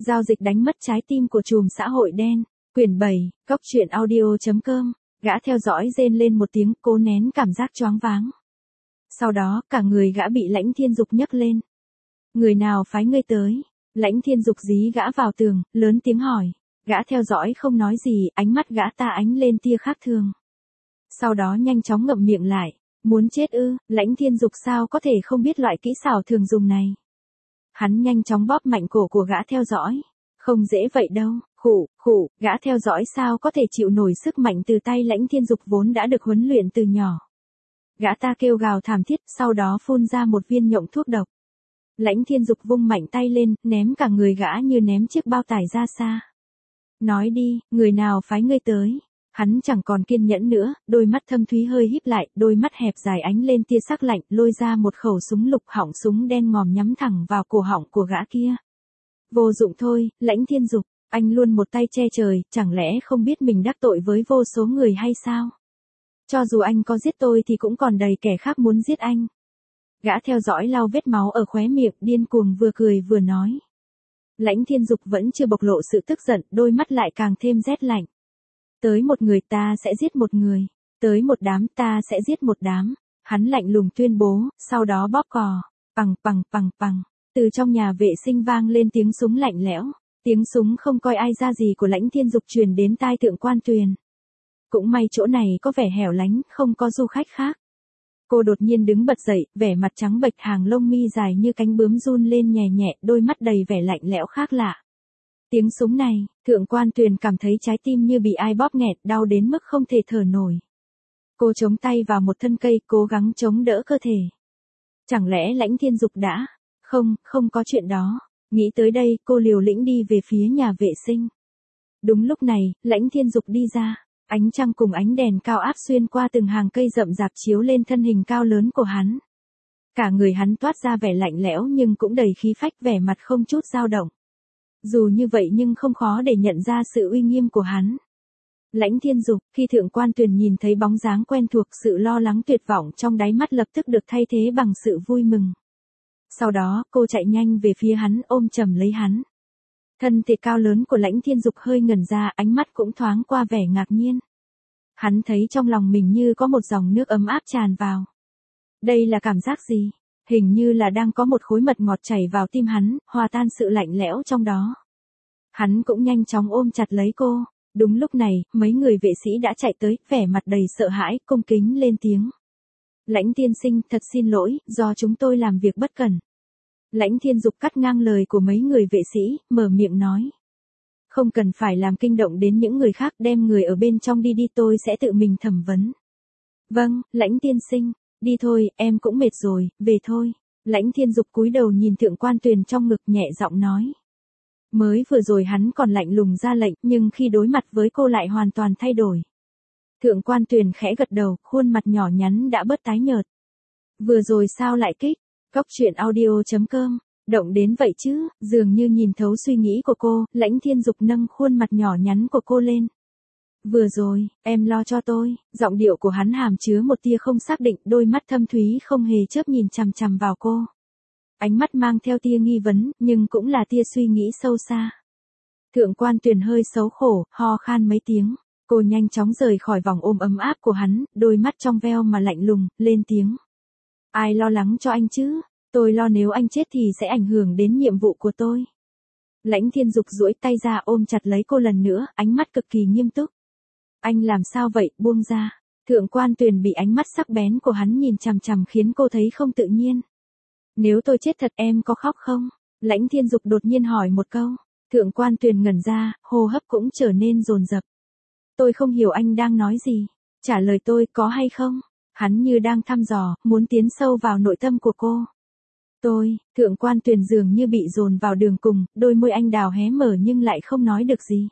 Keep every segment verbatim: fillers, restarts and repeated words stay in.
Giao dịch đánh mất trái tim của trùm xã hội đen. Quyển bảy, Cóc truyện audio chấm com. Gã theo dõi rên lên một tiếng, cố nén cảm giác choáng váng. Sau đó, cả người gã bị Lãnh Thiên Dục nhấc lên. Người nào phái ngươi tới? Lãnh Thiên Dục dí gã vào tường, lớn tiếng hỏi. Gã theo dõi không nói gì, ánh mắt gã ta ánh lên tia khác thường. Sau đó nhanh chóng ngậm miệng lại. Muốn chết ư? Lãnh Thiên Dục sao có thể không biết loại kỹ xảo thường dùng này? Hắn nhanh chóng bóp mạnh cổ của gã theo dõi. Không dễ vậy đâu. Khụ, khụ, gã theo dõi sao có thể chịu nổi sức mạnh từ tay Lãnh Thiên Dục vốn đã được huấn luyện từ nhỏ. Gã ta kêu gào thảm thiết, sau đó phun ra một viên nhộng thuốc độc. Lãnh Thiên Dục vung mạnh tay lên, ném cả người gã như ném chiếc bao tải ra xa. Nói đi, người nào phái ngươi tới? Hắn chẳng còn kiên nhẫn nữa, đôi mắt thâm thúy hơi híp lại, đôi mắt hẹp dài ánh lên tia sắc lạnh, lôi ra một khẩu súng lục họng súng đen ngòm nhắm thẳng vào cổ họng của gã kia. Vô dụng thôi, Lãnh Thiên Dục, anh luôn một tay che trời, chẳng lẽ không biết mình đắc tội với vô số người hay sao? Cho dù anh có giết tôi thì cũng còn đầy kẻ khác muốn giết anh. Gã theo dõi lau vết máu ở khóe miệng, điên cuồng vừa cười vừa nói. Lãnh Thiên Dục vẫn chưa bộc lộ sự tức giận, đôi mắt lại càng thêm rét lạnh. Tới một người ta sẽ giết một người, tới một đám ta sẽ giết một đám. Hắn lạnh lùng tuyên bố, sau đó bóp cò, pằng pằng pằng pằng. Từ trong nhà vệ sinh vang lên tiếng súng lạnh lẽo, tiếng súng không coi ai ra gì của Lãnh Thiên Dục truyền đến tai Thượng Quan Tuyền. Cũng may chỗ này có vẻ hẻo lánh, không có du khách khác. Cô đột nhiên đứng bật dậy, vẻ mặt trắng bệch, hàng lông mi dài như cánh bướm run lên nhẹ nhẹ, đôi mắt đầy vẻ lạnh lẽo khác lạ. Tiếng súng này, Thượng Quan Tuyền cảm thấy trái tim như bị ai bóp nghẹt, đau đến mức không thể thở nổi. Cô chống tay vào một thân cây, cố gắng chống đỡ cơ thể. Chẳng lẽ Lãnh Thiên Dục đã? Không, không có chuyện đó. Nghĩ tới đây, cô liều lĩnh đi về phía nhà vệ sinh. Đúng lúc này, Lãnh Thiên Dục đi ra. Ánh trăng cùng ánh đèn cao áp xuyên qua từng hàng cây rậm rạp chiếu lên thân hình cao lớn của hắn. Cả người hắn toát ra vẻ lạnh lẽo nhưng cũng đầy khí phách, vẻ mặt không chút dao động. Dù như vậy nhưng không khó để nhận ra sự uy nghiêm của hắn. Lãnh Thiên Dục, khi Thượng Quan Tuyền nhìn thấy bóng dáng quen thuộc, sự lo lắng tuyệt vọng trong đáy mắt lập tức được thay thế bằng sự vui mừng. Sau đó, cô chạy nhanh về phía hắn, ôm chầm lấy hắn. Thân thể cao lớn của Lãnh Thiên Dục hơi ngẩn ra, ánh mắt cũng thoáng qua vẻ ngạc nhiên. Hắn thấy trong lòng mình như có một dòng nước ấm áp tràn vào. Đây là cảm giác gì? Hình như là đang có một khối mật ngọt chảy vào tim hắn, hòa tan sự lạnh lẽo trong đó. Hắn cũng nhanh chóng ôm chặt lấy cô. Đúng lúc này, mấy người vệ sĩ đã chạy tới, vẻ mặt đầy sợ hãi, cung kính lên tiếng. Lãnh tiên sinh, thật xin lỗi, do chúng tôi làm việc bất cẩn. Lãnh Thiên Dục cắt ngang lời của mấy người vệ sĩ, mở miệng nói. Không cần phải làm kinh động đến những người khác, đem người ở bên trong đi đi, tôi sẽ tự mình thẩm vấn. Vâng, Lãnh tiên sinh, đi thôi, em cũng mệt rồi, về thôi. Lãnh Thiên Dục cúi đầu nhìn Thượng Quan Tuyền trong ngực, nhẹ giọng nói. Mới vừa rồi hắn còn lạnh lùng ra lệnh, nhưng khi đối mặt với cô lại hoàn toàn thay đổi. Thượng Quan Tuyền khẽ gật đầu, khuôn mặt nhỏ nhắn đã bớt tái nhợt. Vừa rồi sao lại kích? Cóc truyện audio chấm com, động đến vậy chứ? Dường như nhìn thấu suy nghĩ của cô, Lãnh Thiên Dục nâng khuôn mặt nhỏ nhắn của cô lên. Vừa rồi, em lo cho tôi. Giọng điệu của hắn hàm chứa một tia không xác định, đôi mắt thâm thúy không hề chớp nhìn chằm chằm vào cô. Ánh mắt mang theo tia nghi vấn, nhưng cũng là tia suy nghĩ sâu xa. Thượng Quan Tuyền hơi xấu khổ, ho khan mấy tiếng. Cô nhanh chóng rời khỏi vòng ôm ấm áp của hắn, đôi mắt trong veo mà lạnh lùng, lên tiếng. Ai lo lắng cho anh chứ? Tôi lo nếu anh chết thì sẽ ảnh hưởng đến nhiệm vụ của tôi. Lãnh Thiên Dục duỗi tay ra ôm chặt lấy cô lần nữa, ánh mắt cực kỳ nghiêm túc. Anh làm sao vậy, buông ra. Thượng Quan Tuyền bị ánh mắt sắc bén của hắn nhìn chằm chằm khiến cô thấy không tự nhiên. Nếu tôi chết thật em có khóc không? Lãnh Thiên Dục đột nhiên hỏi một câu. Thượng Quan Tuyền ngẩn ra, hô hấp cũng trở nên dồn dập. Tôi không hiểu anh đang nói gì. Trả lời tôi có hay không? Hắn như đang thăm dò, muốn tiến sâu vào nội tâm của cô. Tôi, Thượng Quan Tuyền dường như bị dồn vào đường cùng, đôi môi anh đào hé mở nhưng lại không nói được gì.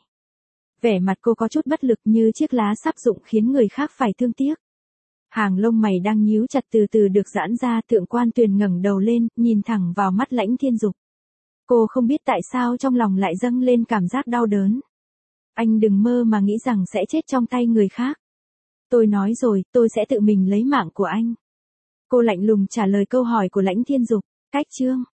Vẻ mặt cô có chút bất lực như chiếc lá sắp rụng khiến người khác phải thương tiếc. Hàng lông mày đang nhíu chặt từ từ được giãn ra, Thượng Quan Tuyền ngẩng đầu lên, nhìn thẳng vào mắt Lãnh Thiên Dục. Cô không biết tại sao trong lòng lại dâng lên cảm giác đau đớn. Anh đừng mơ mà nghĩ rằng sẽ chết trong tay người khác. Tôi nói rồi, tôi sẽ tự mình lấy mạng của anh. Cô lạnh lùng trả lời câu hỏi của Lãnh Thiên Dục. Cách chương.